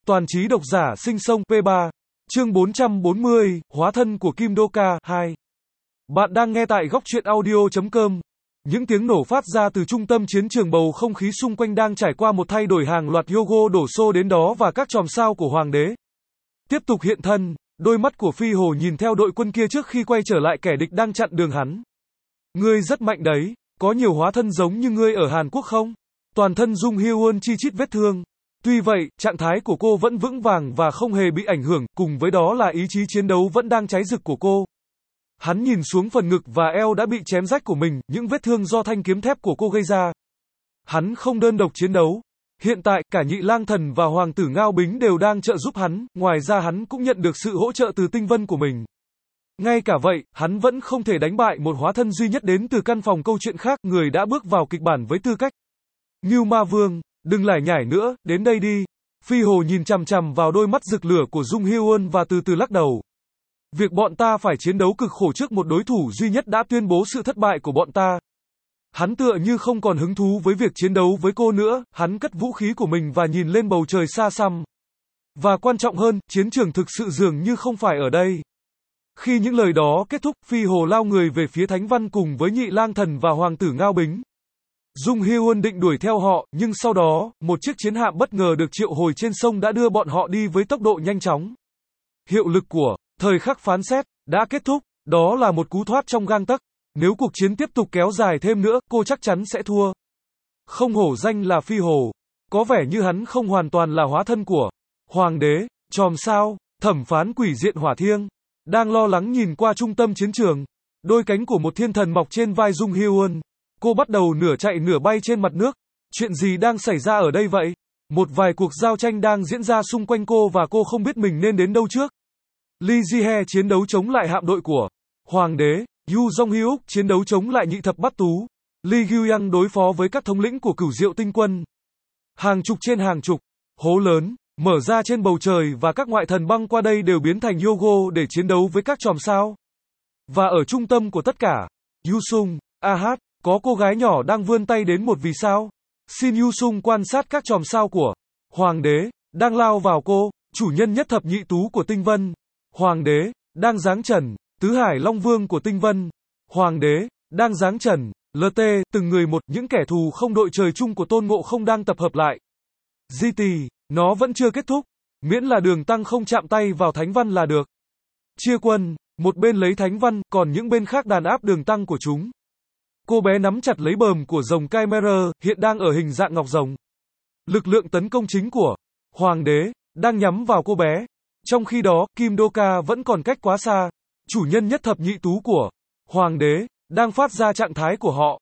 Toàn trí độc giả sinh sông P3. Chương 440, Hóa thân của Kim Doka 2. Bạn đang nghe tại góc truyện audio.com. Những tiếng nổ phát ra từ trung tâm chiến trường, bầu không khí xung quanh đang trải qua một thay đổi, hàng loạt Hyogo đổ xô đến đó và các chòm sao của Hoàng đế tiếp tục hiện thân. Đôi mắt của Phi Hồ nhìn theo đội quân kia trước khi quay trở lại kẻ địch đang chặn đường hắn. Ngươi rất mạnh đấy, có nhiều hóa thân giống như ngươi ở Hàn Quốc không? Toàn thân Dung Hyeon chi chít vết thương. Tuy vậy, trạng thái của cô vẫn vững vàng và không hề bị ảnh hưởng, cùng với đó là ý chí chiến đấu vẫn đang cháy rực của cô. Hắn nhìn xuống phần ngực và eo đã bị chém rách của mình, những vết thương do thanh kiếm thép của cô gây ra. Hắn không đơn độc chiến đấu. Hiện tại, cả Nhị Lang Thần và Hoàng tử Ngao Bính đều đang trợ giúp hắn, ngoài ra hắn cũng nhận được sự hỗ trợ từ tinh vân của mình. Ngay cả vậy, hắn vẫn không thể đánh bại một hóa thân duy nhất đến từ căn phòng câu chuyện khác, người đã bước vào kịch bản với tư cách Ngưu Ma Vương. Đừng lải nhải nữa, đến đây đi. Phi Hồ nhìn chằm chằm vào đôi mắt rực lửa của Dung Hyeon và từ từ lắc đầu. Việc bọn ta phải chiến đấu cực khổ trước một đối thủ duy nhất đã tuyên bố sự thất bại của bọn ta. Hắn tựa như không còn hứng thú với việc chiến đấu với cô nữa, hắn cất vũ khí của mình và nhìn lên bầu trời xa xăm. Và quan trọng hơn, chiến trường thực sự dường như không phải ở đây. Khi những lời đó kết thúc, Phi Hồ lao người về phía Thánh Văn cùng với Nhị Lang Thần và Hoàng tử Ngao Bính. Dung Hyeon định đuổi theo họ, nhưng sau đó, một chiếc chiến hạm bất ngờ được triệu hồi trên sông đã đưa bọn họ đi với tốc độ nhanh chóng. Hiệu lực của thời khắc phán xét đã kết thúc, đó là một cú thoát trong gang tấc. Nếu cuộc chiến tiếp tục kéo dài thêm nữa, cô chắc chắn sẽ thua. Không hổ danh là Phi Hồ, có vẻ như hắn không hoàn toàn là hóa thân của Hoàng đế. Chòm sao, thẩm phán quỷ diện Hỏa Thiêng đang lo lắng nhìn qua trung tâm chiến trường. Đôi cánh của một thiên thần mọc trên vai Dung Hyeon. Cô bắt đầu nửa chạy nửa bay trên mặt nước. Chuyện gì đang xảy ra ở đây vậy? Một vài cuộc giao tranh đang diễn ra xung quanh cô và cô không biết mình nên đến đâu trước. Lee Ji-hye chiến đấu chống lại hạm đội của Hoàng đế. Yu Jong-hyuk chiến đấu chống lại nhị thập bát tú. Lee Gyuyang đối phó với các thống lĩnh của Cửu Diệu Tinh quân. Hàng chục trên hàng chục hố lớn mở ra trên bầu trời và các ngoại thần băng qua đây đều biến thành Hyogo để chiến đấu với các chòm sao. Và ở trung tâm của tất cả, Yu Sung, Ahat, có cô gái nhỏ đang vươn tay đến một vì sao. Shin Yu Sung quan sát các chòm sao của Hoàng đế đang lao vào cô, chủ nhân nhất thập nhị tú của Tinh Vân. Hoàng đế đang giáng trần, tứ hải long vương của Tinh Vân. Hoàng đế đang giáng trần, LT, từng người một, những kẻ thù không đội trời chung của Tôn Ngộ Không đang tập hợp lại. GT, nó vẫn chưa kết thúc, miễn là Đường Tăng không chạm tay vào Thánh Văn là được. Chia quân, một bên lấy Thánh Văn, còn những bên khác đàn áp Đường Tăng của chúng. Cô bé nắm chặt lấy bờm của rồng Chimera, hiện đang ở hình dạng ngọc rồng. Lực lượng tấn công chính của Hoàng đế đang nhắm vào cô bé. Trong khi đó, Kim Doka vẫn còn cách quá xa. Chủ nhân nhất thập nhị tú của Hoàng đế đang phát ra trạng thái của họ.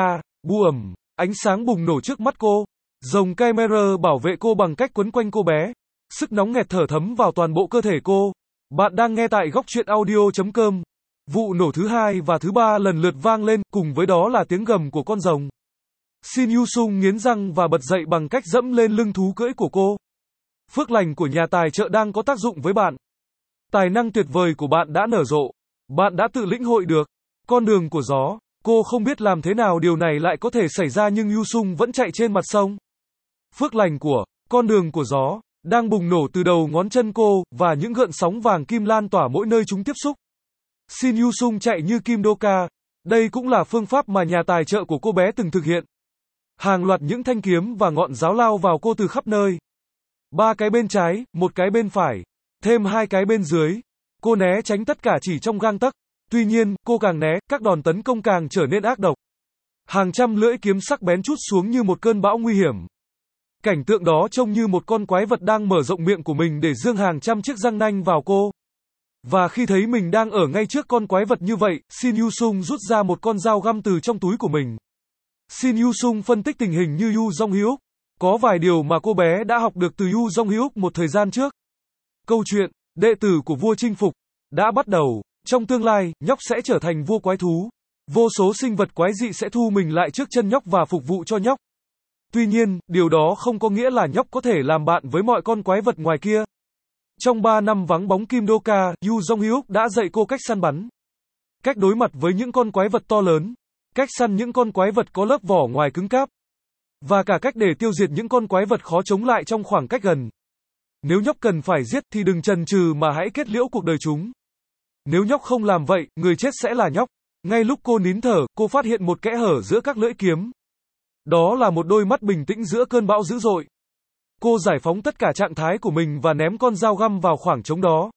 Buồm, ánh sáng bùng nổ trước mắt cô. Rồng Chimera bảo vệ cô bằng cách quấn quanh cô bé. Sức nóng nghẹt thở thấm vào toàn bộ cơ thể cô. Bạn đang nghe tại góc truyện audio.com. Vụ nổ thứ hai và thứ ba lần lượt vang lên, cùng với đó là tiếng gầm của con rồng. Shin Yu Sung nghiến răng và bật dậy bằng cách dẫm lên lưng thú cưỡi của cô. Phước lành của nhà tài trợ đang có tác dụng với bạn. Tài năng tuyệt vời của bạn đã nở rộ. Bạn đã tự lĩnh hội được con đường của gió. Cô không biết làm thế nào điều này lại có thể xảy ra, nhưng Yu Sung vẫn chạy trên mặt sông. Phước lành của con đường của gió đang bùng nổ từ đầu ngón chân cô, và những gợn sóng vàng kim lan tỏa mỗi nơi chúng tiếp xúc. Shin Yu Sung chạy như Kim Doka. Đây cũng là phương pháp mà nhà tài trợ của cô bé từng thực hiện. Hàng loạt những thanh kiếm và ngọn giáo lao vào cô từ khắp nơi. 3 cái bên trái, 1 cái bên phải, thêm 2 cái bên dưới. Cô né tránh tất cả chỉ trong gang tấc. Tuy nhiên, cô càng né, các đòn tấn công càng trở nên ác độc. Hàng trăm lưỡi kiếm sắc bén trút xuống như một cơn bão nguy hiểm. Cảnh tượng đó trông như một con quái vật đang mở rộng miệng của mình để giương hàng trăm chiếc răng nanh vào cô. Và khi thấy mình đang ở ngay trước con quái vật như vậy, Shin Yu Sung rút ra một con dao găm từ trong túi của mình. Shin Yu Sung phân tích tình hình như Yu Jong-hyuk. Có vài điều mà cô bé đã học được từ Yu Jong-hyuk một thời gian trước. Câu chuyện, đệ tử của vua chinh phục, đã bắt đầu. Trong tương lai, nhóc sẽ trở thành vua quái thú. Vô số sinh vật quái dị sẽ thu mình lại trước chân nhóc và phục vụ cho nhóc. Tuy nhiên, điều đó không có nghĩa là nhóc có thể làm bạn với mọi con quái vật ngoài kia. Trong 3 năm vắng bóng Kim Doka, Yu Jong-hyuk đã dạy cô cách săn bắn. Cách đối mặt với những con quái vật to lớn. Cách săn những con quái vật có lớp vỏ ngoài cứng cáp. Và cả cách để tiêu diệt những con quái vật khó chống lại trong khoảng cách gần. Nếu nhóc cần phải giết thì đừng chần chừ mà hãy kết liễu cuộc đời chúng. Nếu nhóc không làm vậy, người chết sẽ là nhóc. Ngay lúc cô nín thở, cô phát hiện một kẽ hở giữa các lưỡi kiếm. Đó là một đôi mắt bình tĩnh giữa cơn bão dữ dội. Cô giải phóng tất cả trạng thái của mình và ném con dao găm vào khoảng trống đó.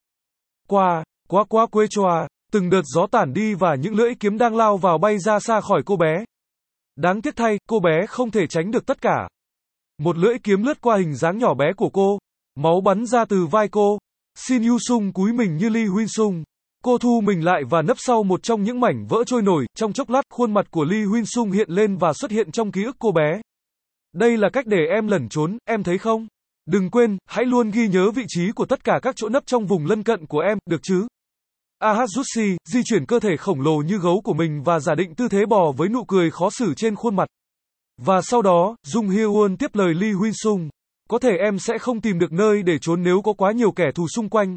Quá quê choa, từng đợt gió tản đi và những lưỡi kiếm đang lao vào bay ra xa khỏi cô bé. Đáng tiếc thay, cô bé không thể tránh được tất cả. Một lưỡi kiếm lướt qua hình dáng nhỏ bé của cô. Máu bắn ra từ vai cô. Shin Yu Sung cúi mình như Lee Huynh Sung. Cô thu mình lại và nấp sau một trong những mảnh vỡ trôi nổi. Trong chốc lát, khuôn mặt của Lee Huynh Sung hiện lên và xuất hiện trong ký ức cô bé. Đây là cách để em lẩn trốn, em thấy không? Đừng quên, hãy luôn ghi nhớ vị trí của tất cả các chỗ nấp trong vùng lân cận của em, được chứ? Ahatsushi di chuyển cơ thể khổng lồ như gấu của mình và giả định tư thế bò với nụ cười khó xử trên khuôn mặt. Và sau đó, Jung Hye-won tiếp lời Lee Huynh Sung. Có thể em sẽ không tìm được nơi để trốn nếu có quá nhiều kẻ thù xung quanh.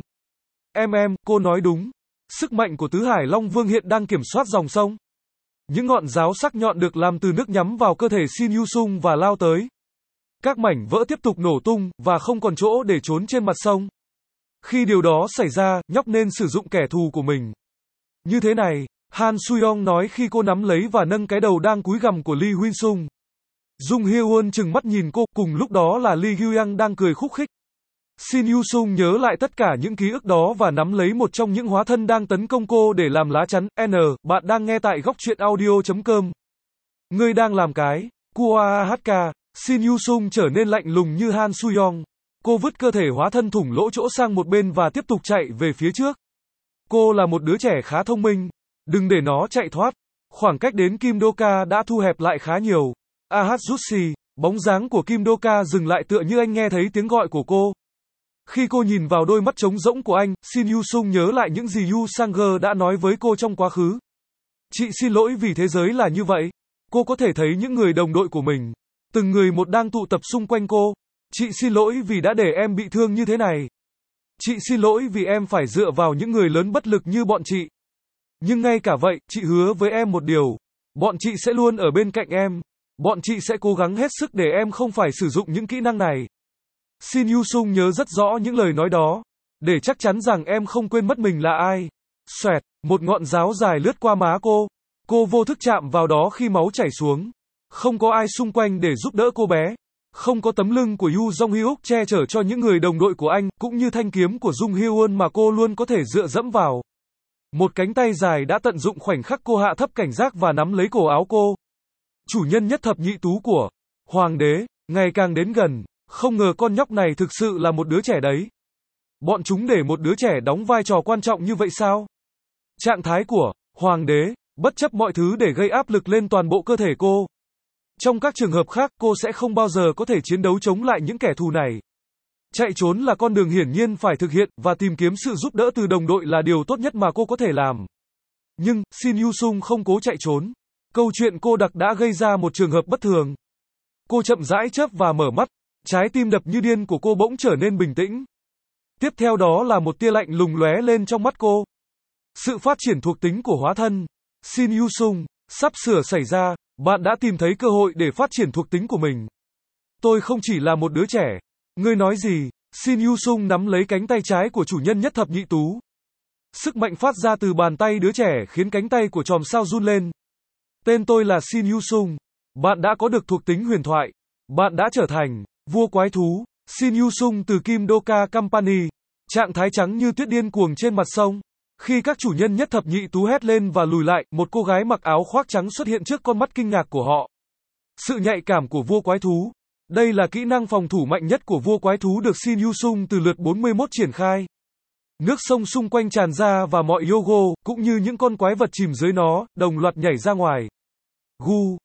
Cô nói đúng. Sức mạnh của Tứ Hải Long Vương hiện đang kiểm soát dòng sông. Những ngọn giáo sắc nhọn được làm từ nước nhắm vào cơ thể Shin Yu Sung và lao tới. Các mảnh vỡ tiếp tục nổ tung, và không còn chỗ để trốn trên mặt sông. Khi điều đó xảy ra, nhóc nên sử dụng kẻ thù của mình. Như thế này, Han Suyong nói khi cô nắm lấy và nâng cái đầu đang cúi gằm của Lee Huynh Sung. Jung Hye-won trừng mắt nhìn cô, cùng lúc đó là Lee Gyuyang đang cười khúc khích. Shin Yu Sung nhớ lại tất cả những ký ức đó và nắm lấy một trong những hóa thân đang tấn công cô để làm lá chắn. Bạn đang nghe tại góc truyện audio.com. Ngươi đang làm cái. Kuahk. Shin Yu Sung trở nên lạnh lùng như Han Suyong. Cô vứt cơ thể hóa thân thủng lỗ chỗ sang một bên và tiếp tục chạy về phía trước. Cô là một đứa trẻ khá thông minh. Đừng để nó chạy thoát. Khoảng cách đến Kim Do-ka đã thu hẹp lại khá nhiều. Ahatsushi, bóng dáng của Kim Do-ka dừng lại tựa như anh nghe thấy tiếng gọi của cô. Khi cô nhìn vào đôi mắt trống rỗng của anh, Shin Yu Sung nhớ lại những gì Yu Sang-ge đã nói với cô trong quá khứ. Chị xin lỗi vì thế giới là như vậy. Cô có thể thấy những người đồng đội của mình. Từng người một đang tụ tập xung quanh cô. Chị xin lỗi vì đã để em bị thương như thế này. Chị xin lỗi vì em phải dựa vào những người lớn bất lực như bọn chị. Nhưng ngay cả vậy, chị hứa với em một điều. Bọn chị sẽ luôn ở bên cạnh em. Bọn chị sẽ cố gắng hết sức để em không phải sử dụng những kỹ năng này. Shin Yu Sung nhớ rất rõ những lời nói đó. Để chắc chắn rằng em không quên mất mình là ai. Xoẹt, một ngọn giáo dài lướt qua má cô. Cô vô thức chạm vào đó khi máu chảy xuống. Không có ai xung quanh để giúp đỡ cô bé. Không có tấm lưng của Yu Jong Hyuk che chở cho những người đồng đội của anh, cũng như thanh kiếm của Jung Hye-won mà cô luôn có thể dựa dẫm vào. Một cánh tay dài đã tận dụng khoảnh khắc cô hạ thấp cảnh giác và nắm lấy cổ áo cô. Chủ nhân nhất thập nhị tú của Hoàng đế, ngày càng đến gần. Không ngờ con nhóc này thực sự là một đứa trẻ đấy. Bọn chúng để một đứa trẻ đóng vai trò quan trọng như vậy sao? Trạng thái của Hoàng đế, bất chấp mọi thứ để gây áp lực lên toàn bộ cơ thể cô. Trong các trường hợp khác, cô sẽ không bao giờ có thể chiến đấu chống lại những kẻ thù này. Chạy trốn là con đường hiển nhiên phải thực hiện, và tìm kiếm sự giúp đỡ từ đồng đội là điều tốt nhất mà cô có thể làm. Nhưng, Shin Yu Sung không cố chạy trốn. Câu chuyện cô đặc đã gây ra một trường hợp bất thường. Cô chậm rãi chớp và mở mắt. Trái tim đập như điên của cô bỗng trở nên bình tĩnh. Tiếp theo đó là một tia lạnh lùng lóe lên trong mắt cô. Sự phát triển thuộc tính của hóa thân. Shin Yu Sung, sắp sửa xảy ra, bạn đã tìm thấy cơ hội để phát triển thuộc tính của mình. Tôi không chỉ là một đứa trẻ. Ngươi nói gì? Shin Yu Sung nắm lấy cánh tay trái của chủ nhân nhất thập nhị tú. Sức mạnh phát ra từ bàn tay đứa trẻ khiến cánh tay của chòm sao run lên. Tên tôi là Shin Yu Sung. Bạn đã có được thuộc tính huyền thoại. Bạn đã trở thành vua quái thú. Shin Yu Sung từ Kim Do-ka Company. Trạng thái trắng như tuyết điên cuồng trên mặt sông. Khi các chủ nhân nhất thập nhị tú hét lên và lùi lại, một cô gái mặc áo khoác trắng xuất hiện trước con mắt kinh ngạc của họ. Sự nhạy cảm của vua quái thú. Đây là kỹ năng phòng thủ mạnh nhất của vua quái thú được Shin Yu Sung từ lượt 41 triển khai. Nước sông xung quanh tràn ra và mọi Yogo, cũng như những con quái vật chìm dưới nó, đồng loạt nhảy ra ngoài. Gu,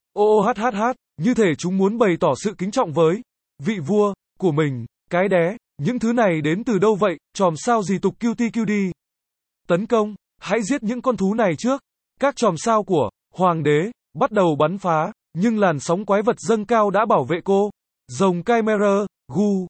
như thể chúng muốn bày tỏ sự kính trọng với vị vua của mình. Cái đé, những thứ này đến từ đâu vậy? Chòm sao gì tục QT. Tấn công, hãy giết những con thú này trước. Các chòm sao của Hoàng đế bắt đầu bắn phá, nhưng làn sóng quái vật dâng cao đã bảo vệ cô. Rồng Chimera, Gu,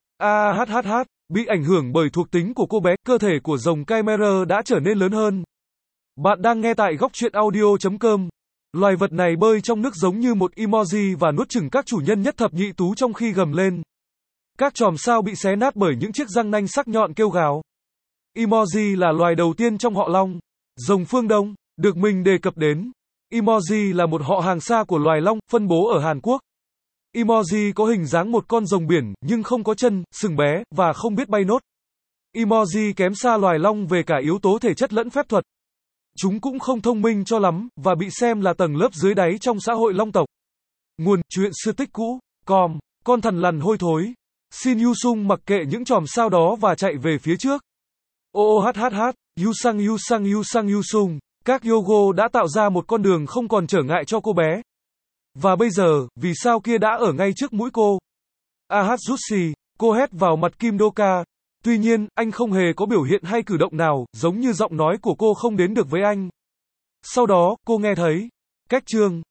bị ảnh hưởng bởi thuộc tính của cô bé, cơ thể của rồng Chimera đã trở nên lớn hơn. Bạn đang nghe tại góc truyện audio.com. Loài vật này bơi trong nước giống như một emoji và nuốt chửng các chủ nhân nhất thập nhị tú trong khi gầm lên. Các chòm sao bị xé nát bởi những chiếc răng nanh sắc nhọn kêu gào. Emoji là loài đầu tiên trong họ long, rồng phương Đông, được mình đề cập đến. Emoji là một họ hàng xa của loài long, phân bố ở Hàn Quốc. Emoji có hình dáng một con rồng biển, nhưng không có chân, sừng bé, và không biết bay nốt. Emoji kém xa loài long về cả yếu tố thể chất lẫn phép thuật. Chúng cũng không thông minh cho lắm, và bị xem là tầng lớp dưới đáy trong xã hội long tộc. Nguồn, truyện xưa tích cũ, com, con thằn lằn hôi thối. Shin Yu-sung mặc kệ những chòm sao đó và chạy về phía trước. OOHHH, Yu-sung. Các Yogo đã tạo ra một con đường không còn trở ngại cho cô bé. Và bây giờ, vì sao kia đã ở ngay trước mũi cô? Ahazutsi, cô hét vào mặt Kim Do-ka. Tuy nhiên, anh không hề có biểu hiện hay cử động nào, giống như giọng nói của cô không đến được với anh. Sau đó, cô nghe thấy. Cách chương.